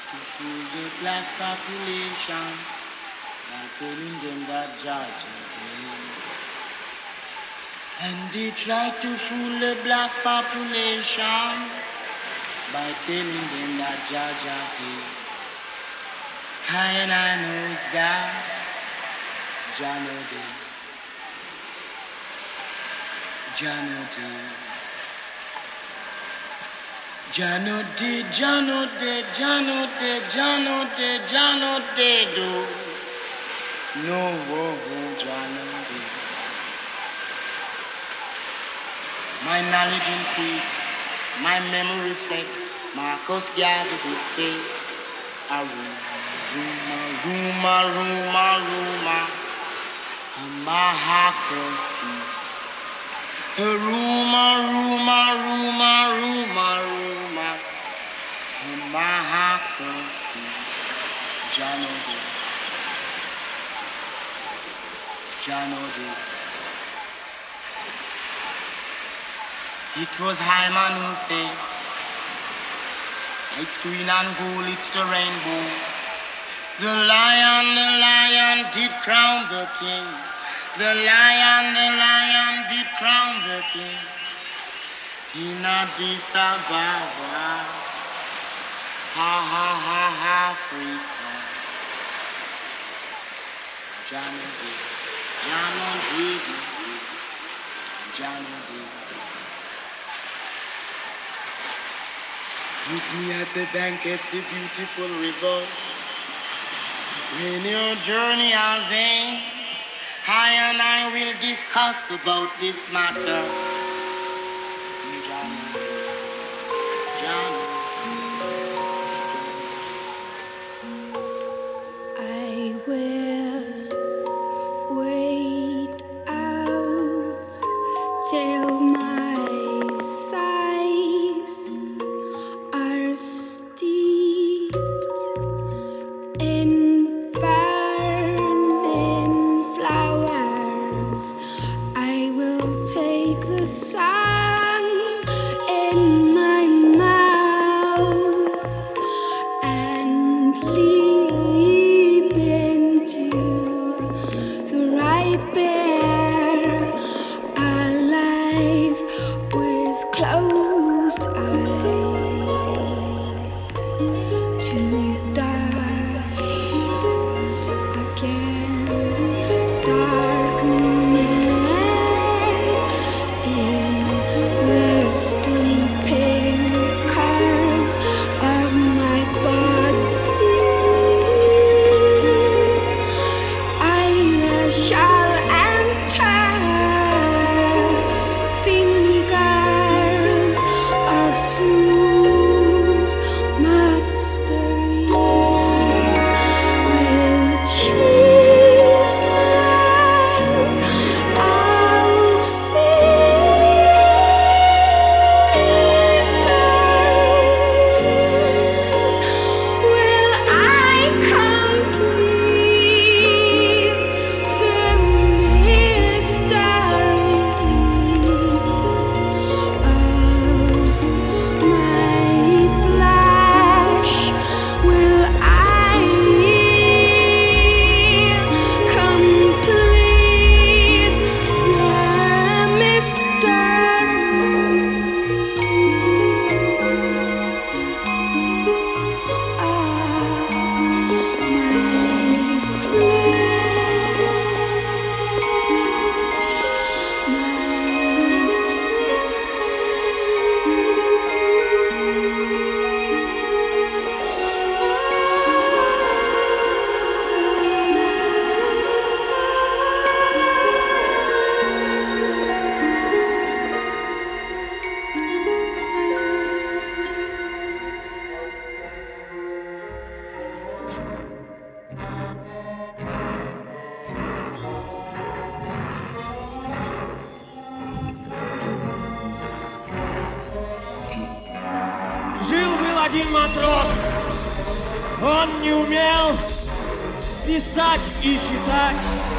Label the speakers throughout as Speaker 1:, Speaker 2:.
Speaker 1: to fool the black population by telling them that Georgia came. And they tried to fool the black population by telling them that Georgia came. And I knows God, Jah know them. Jah know them. Jah know they, Jah know they, Jah know they, Jah know they, Jah know they do. No, Jah know they. My knowledge increase, my memory reflect. Marcus Garvey would say, a rumor, a mahacracy. A rumor, a mahacracy. Jah know they. Jah know they. It was Hyman who said, it's green and gold, it's the rainbow. The lion did crown the king. The lion did crown the king. In Addis Ababa, Africa. Jah know they. Meet me at the bank of the beautiful river. When your journey has end, I and I will discuss about this matter.
Speaker 2: I will wait out till my thighs are steeped in burning flowers. I will take the sun in my mouth and leap into the ripe air, alive with closed eyes, to dash against darkness in the sleeping curves of my body. I shall enter fingers of smooth mastery with chasteness of seekers. Will I complete the mystery of my flesh? Will I complete the mystery of my
Speaker 3: Жил-был один матрос, он не умел писать и считать.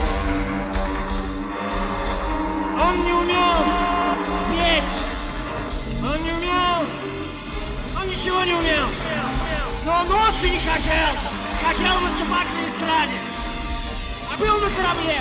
Speaker 3: Он не умел петь, он не умел, он ничего не умел. Но он очень хотел выступать на эстраде. А был на корабле.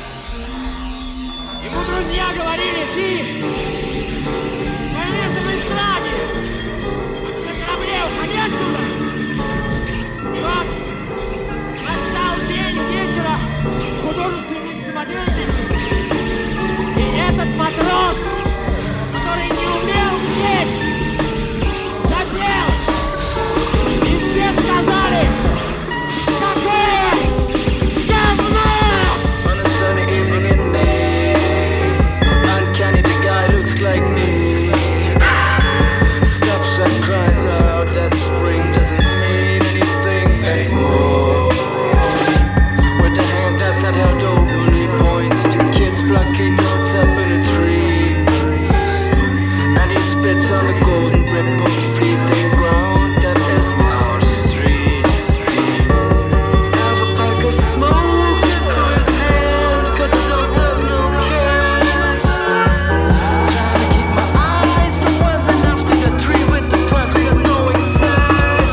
Speaker 3: Ему друзья говорили: ты, твое место на эстраде. На корабле, уходи отсюда. И вот настал день вечера художественной самодеятельности. И этот матрос, который не умел петь, запел. И все сказали: какое говно!
Speaker 4: On a sunny evening in May, uncanny, the guy looks like me. Stops and cries out that spring doesn't mean anything anymore. With the hand that's held open, he points to kids plucking notes up in a tree. And he spits on the golden rip of fleeting ground that is our streets. Have a pack of smokes into his hand, 'cause I don't have no cash. Trying to keep my eyes from wandering after the tree with the pups and knowing sight.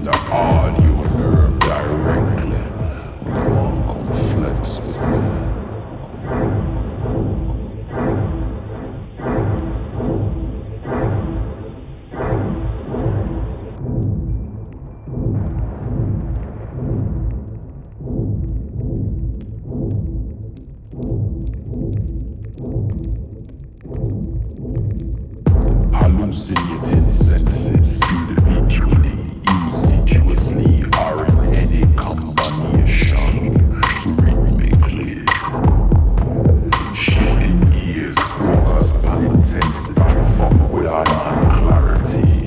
Speaker 5: the audio nerve directly. You won't come flex with me. Hallucinating senses individually, insidiously, are in any combination, rhythmically. Shifting gears, focus on intensity, fuck with our clarity.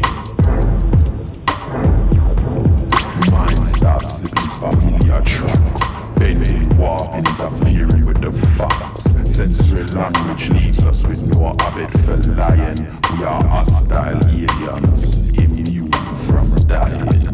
Speaker 5: Mind starts slipping familiar tracks, bending, warping, interfering with the facts. Sensory language leaves us with no habit for lying. We are hostile aliens, immune from dying.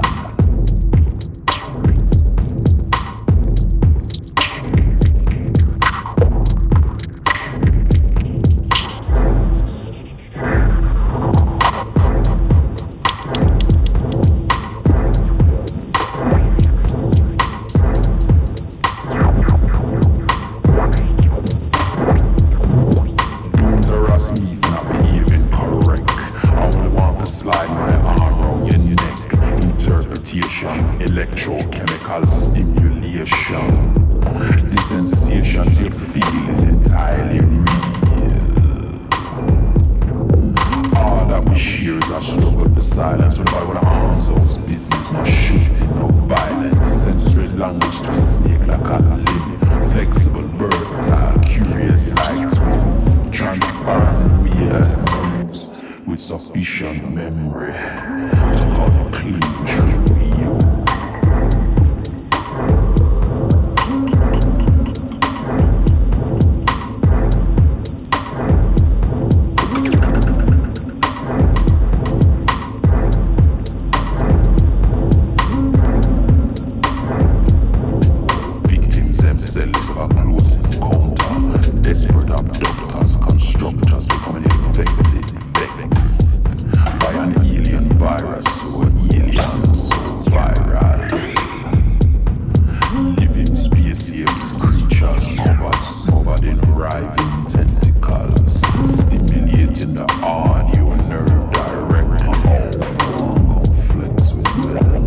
Speaker 5: Electrochemical stimulation. The sensations you feel is entirely real. All that we share is a struggle for silence. When I will arms house business, no shooting, no violence. Sensory language to snake like a limb. Flexible, versatile, curious like twins. Transparent and weird moves with sufficient memory to cut clean through you. Themselves are close encounter. Desperate abductors, constructors becoming infected, vexed by an alien virus, so alien, so viral. Living space apes, creatures covered in writhing tentacles, stimulating the audio nerve directly. Conflicts with them.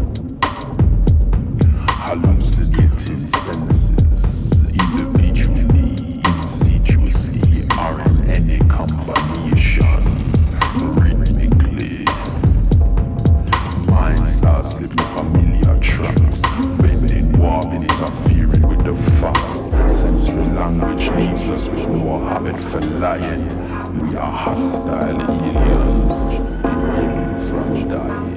Speaker 5: Hallucinating senses, individually, insidiously, are in any combination, rhythmically. Mind starts slipping familiar tracks, bending, warping, interfering with the facts. Sensory language leaves us with no habit for lying. We are hostile aliens, immune from dying.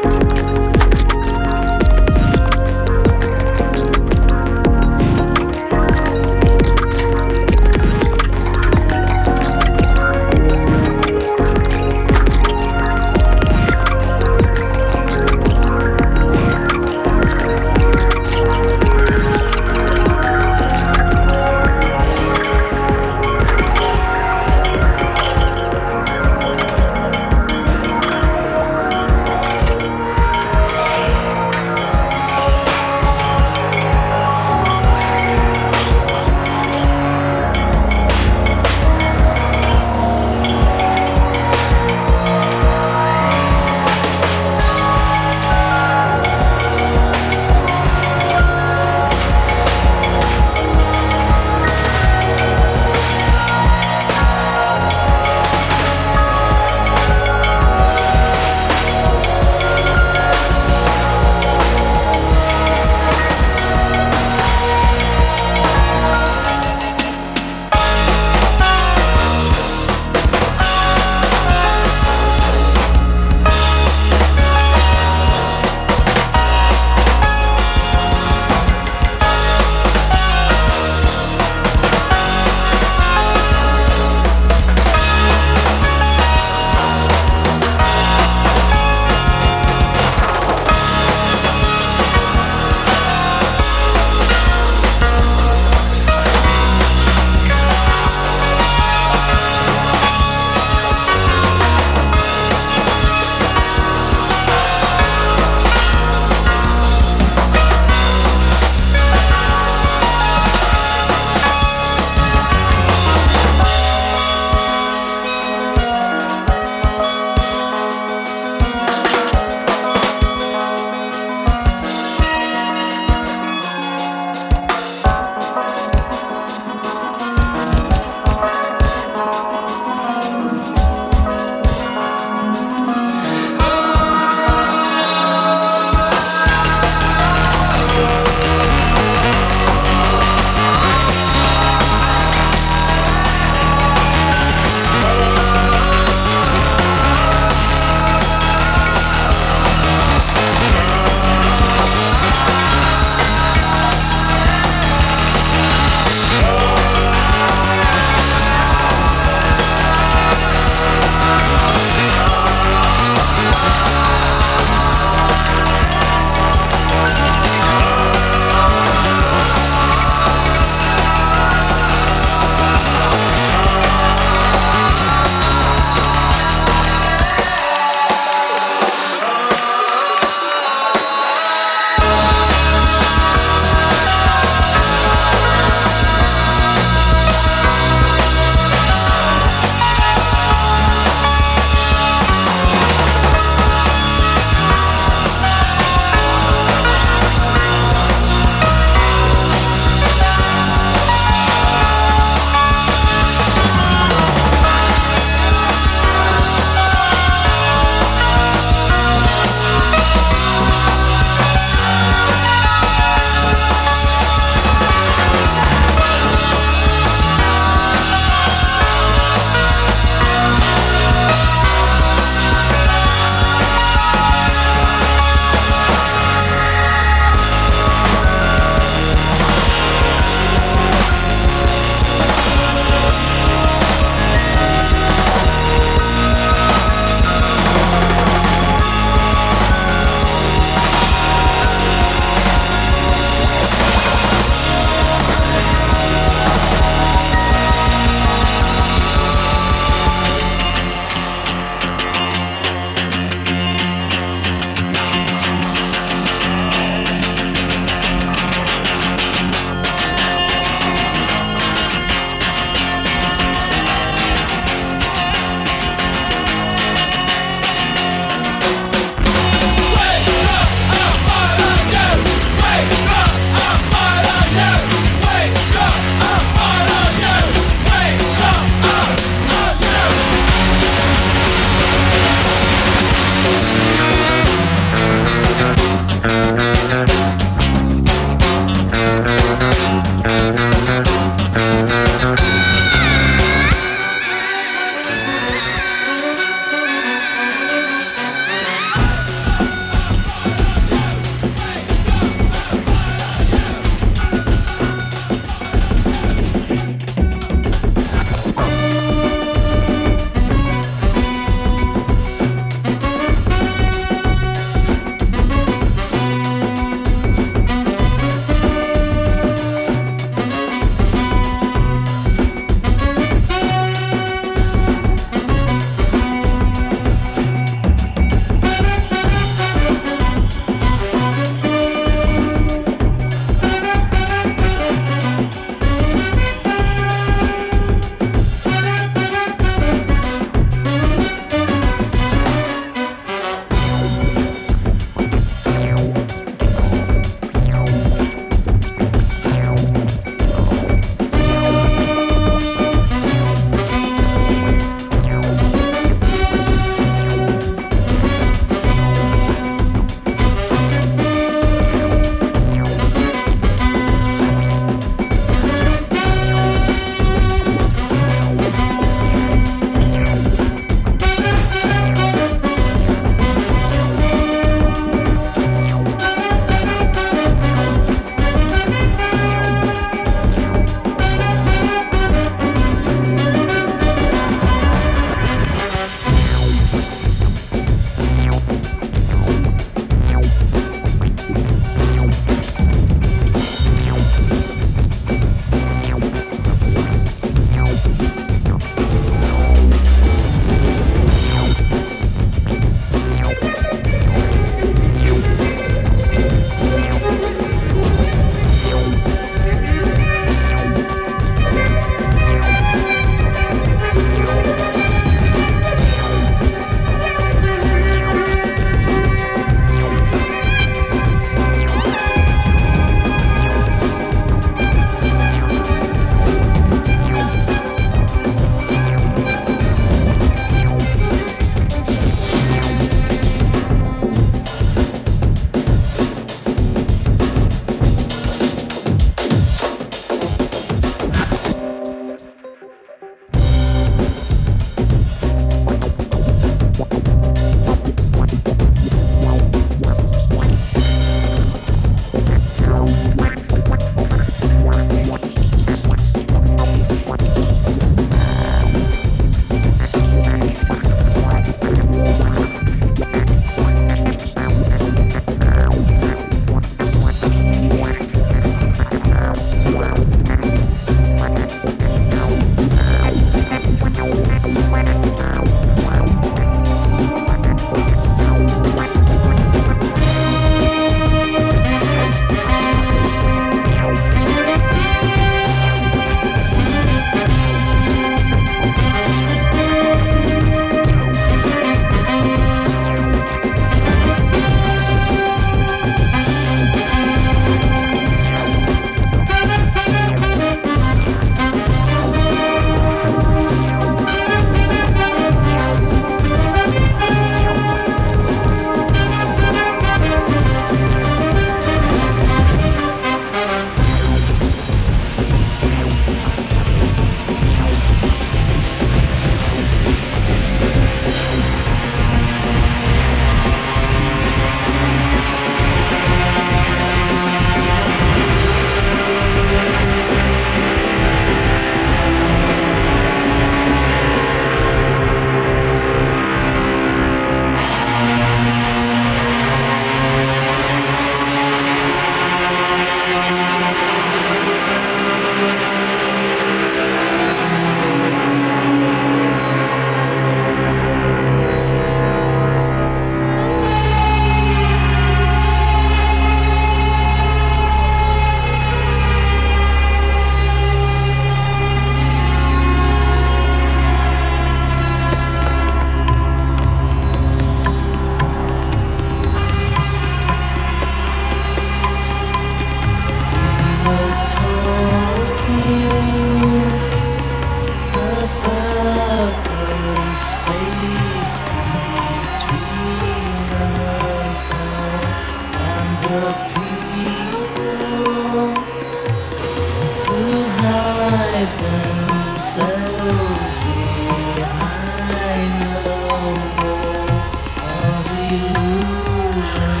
Speaker 6: moves behind the wall of illusion.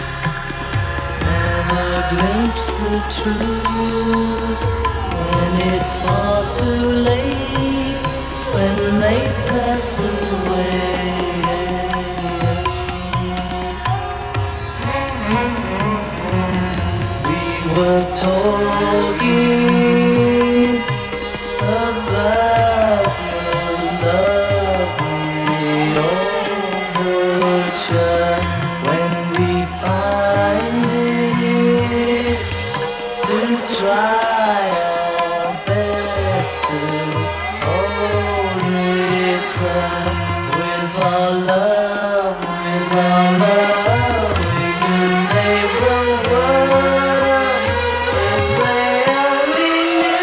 Speaker 6: Never glimpse the truth when it's far too late, when they pass away. We were talking about the love we overture when we find it, to try our best to hold it back with our love, with our love. We could save the world if they only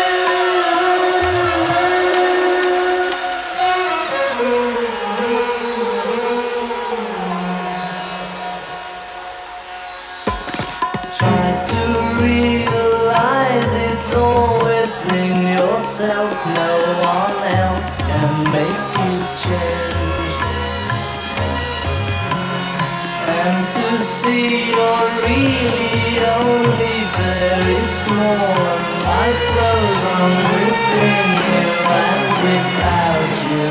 Speaker 6: try to realize it's all within yourself. No one else can make you change. And to see you're really only very small, and life flows on within you and without you.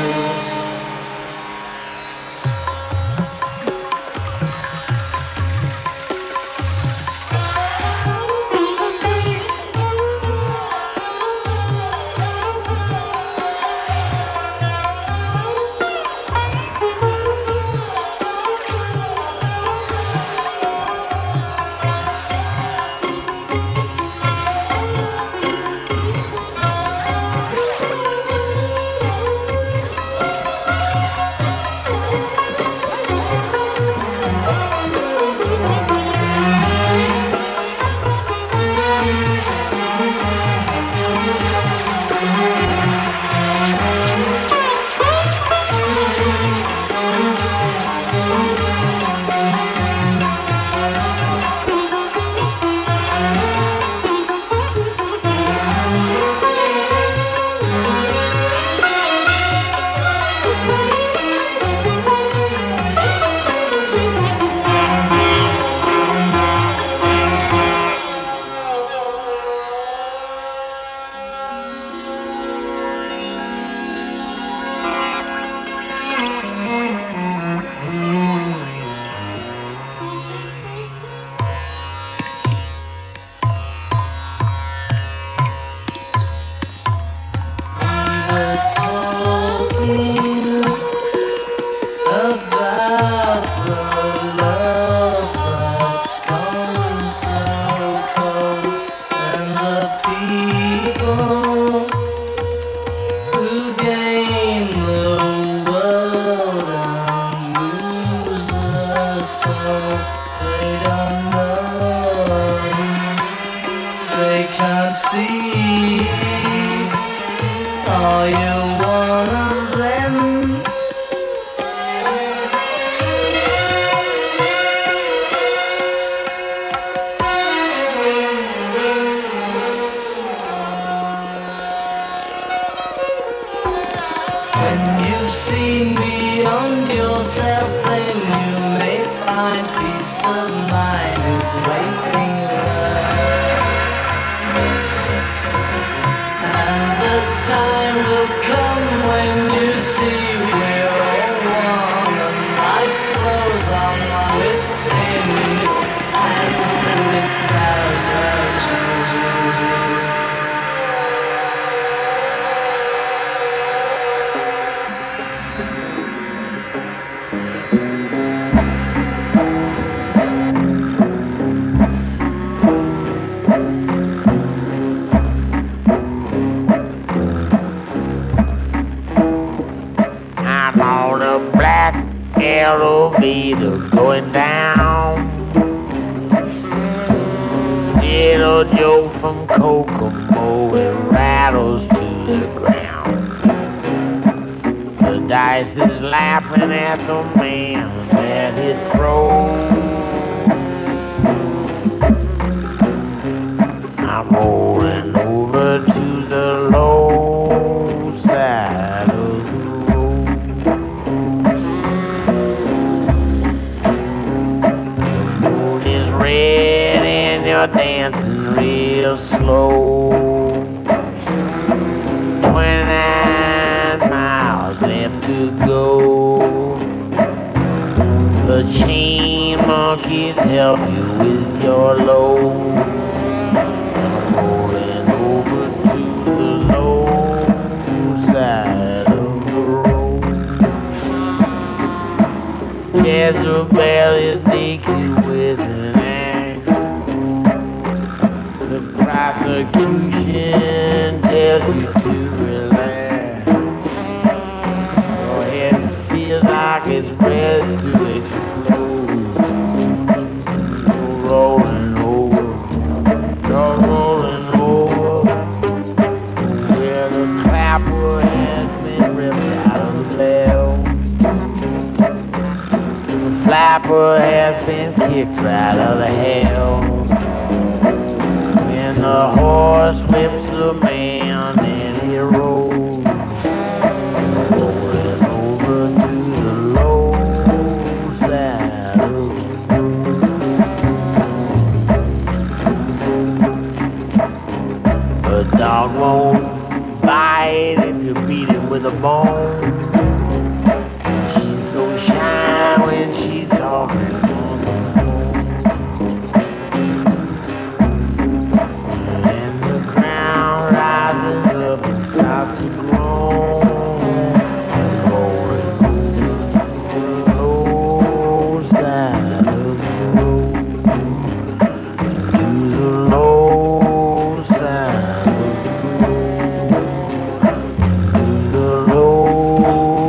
Speaker 6: See, are you one of them? When you've seen beyond yourself, then you may find peace of mind is waiting there. Time will come when you see we're all one, and life flows on within you and without you.
Speaker 7: I'm on a black elevator going down. Little Joe from Kokomo, it rattles to the ground. The dice is laughing at the man that it throws. I'm rolling over to the low side. are dancing real slow. 29 miles left to go. The chain monkeys help you with your load. Rolling over to the low side of the road. Jezebel is naked with an axe. The prosecution tells you to relax. Your head feels like it's ready to explode. You're rolling over, you're rolling over. Where the clapper has been ripped out of the bell. The flapper has been kicked right out of hell. When the horse whips a man and he rolls, rolling over to the low side of the road. A dog won't bite if you beat it with a bone. She's so shy when she's talking on the phone. And the ground rises up and starts to groan. Rolling over the low side of the road. To the low side of the road. To the low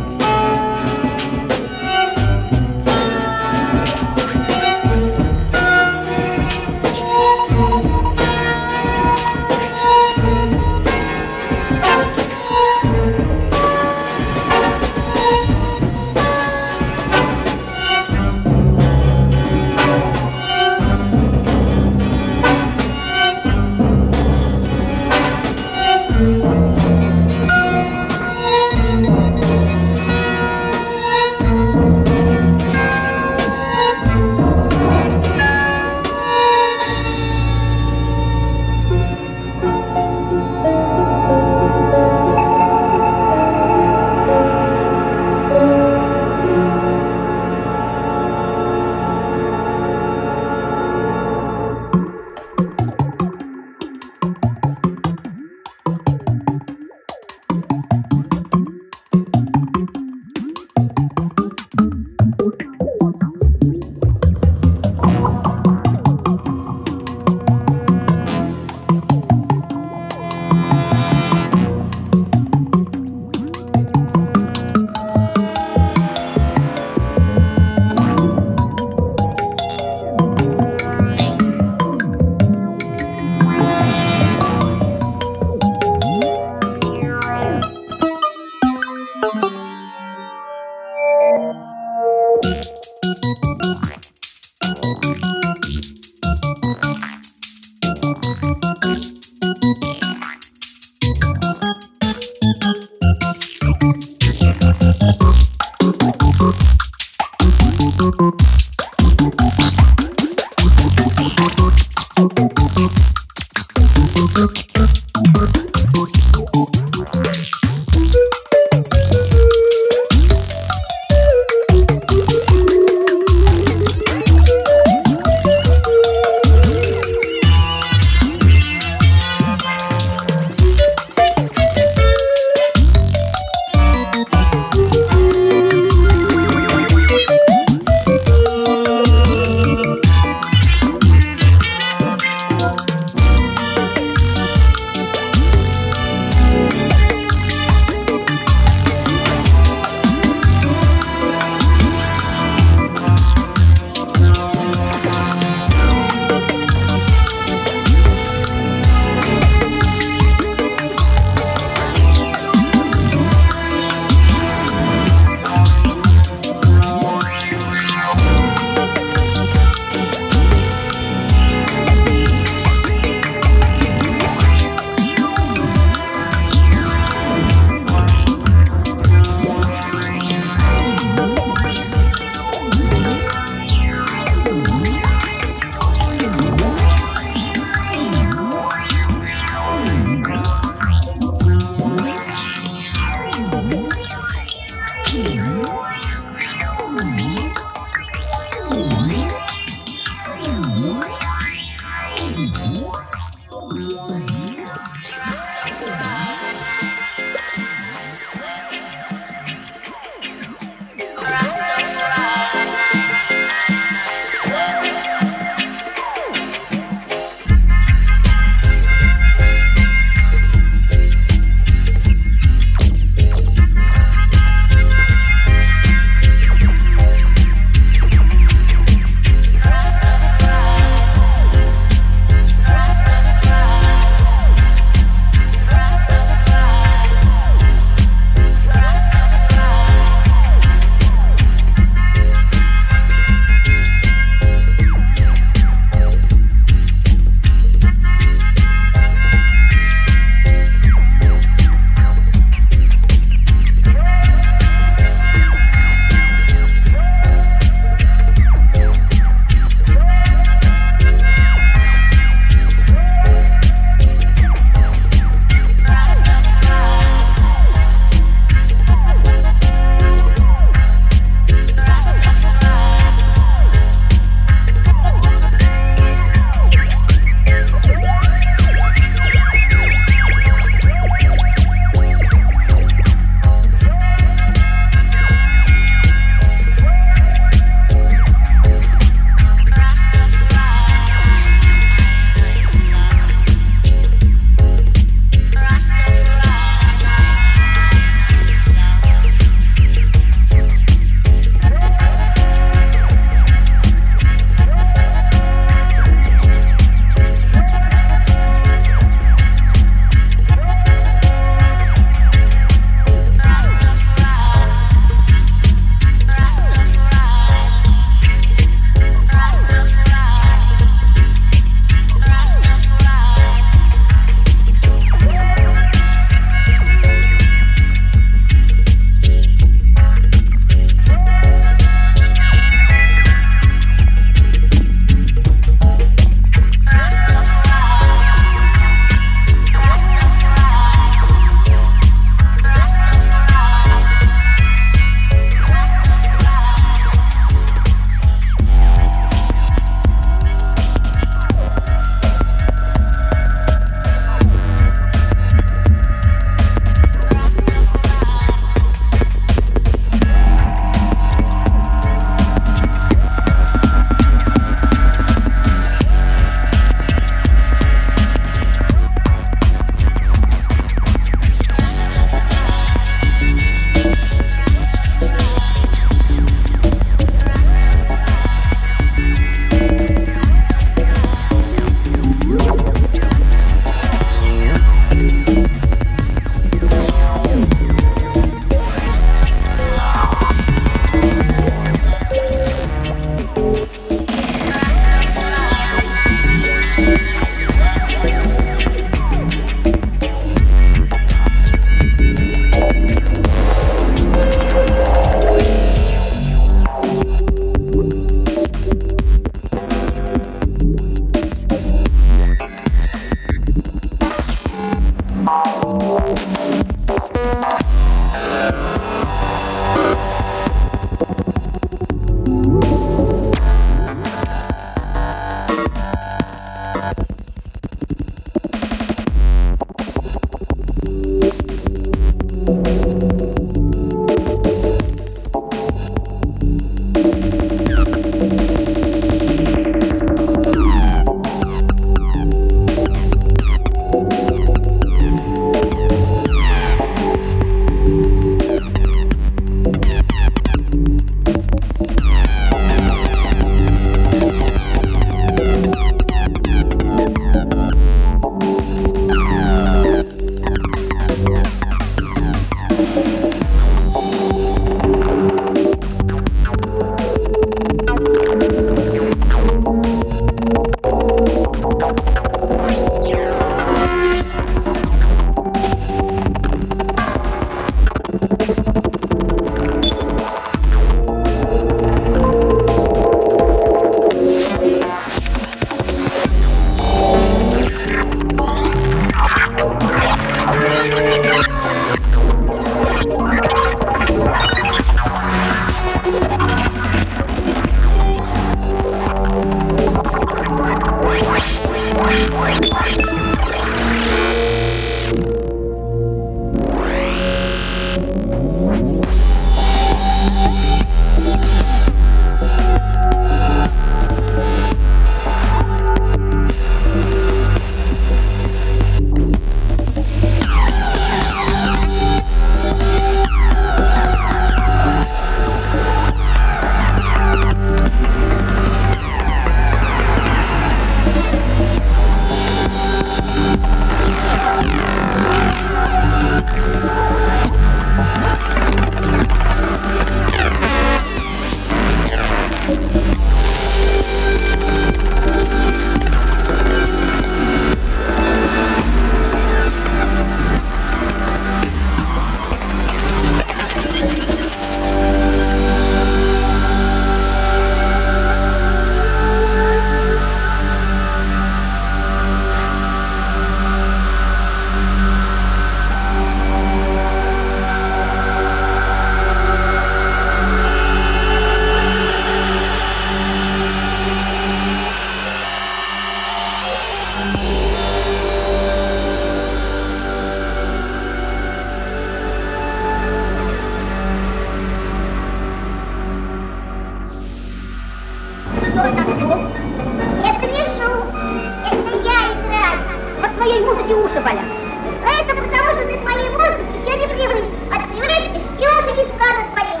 Speaker 8: Это не шум, это я играю. От твоей музыки уши болят. Это потому, что ты к моей музыке еще не привык. Отпривыкнешь, и уши не станут болеть.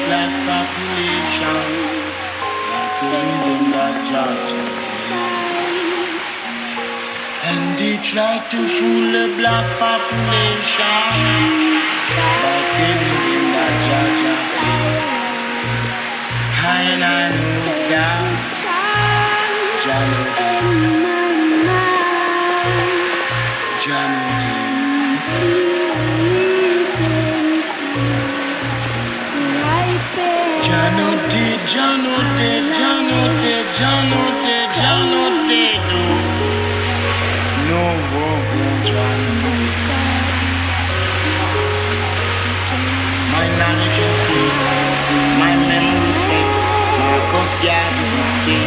Speaker 1: black population that live in that Georgia. And they try to fool the black population by telling them that Georgia. I know that my knowledge increase, my memory fade, Marcus Garvey would say,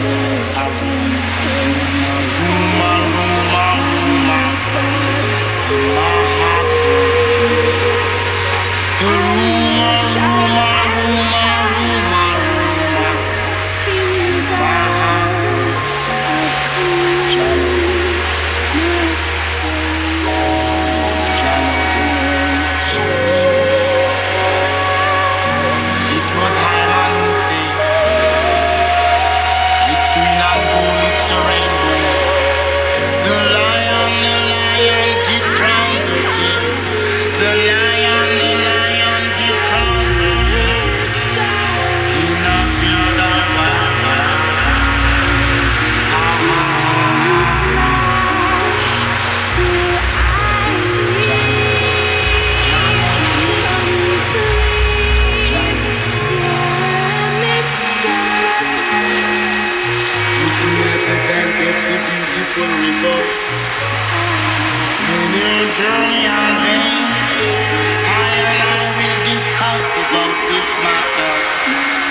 Speaker 1: journey on them, I and I will discuss about this matter.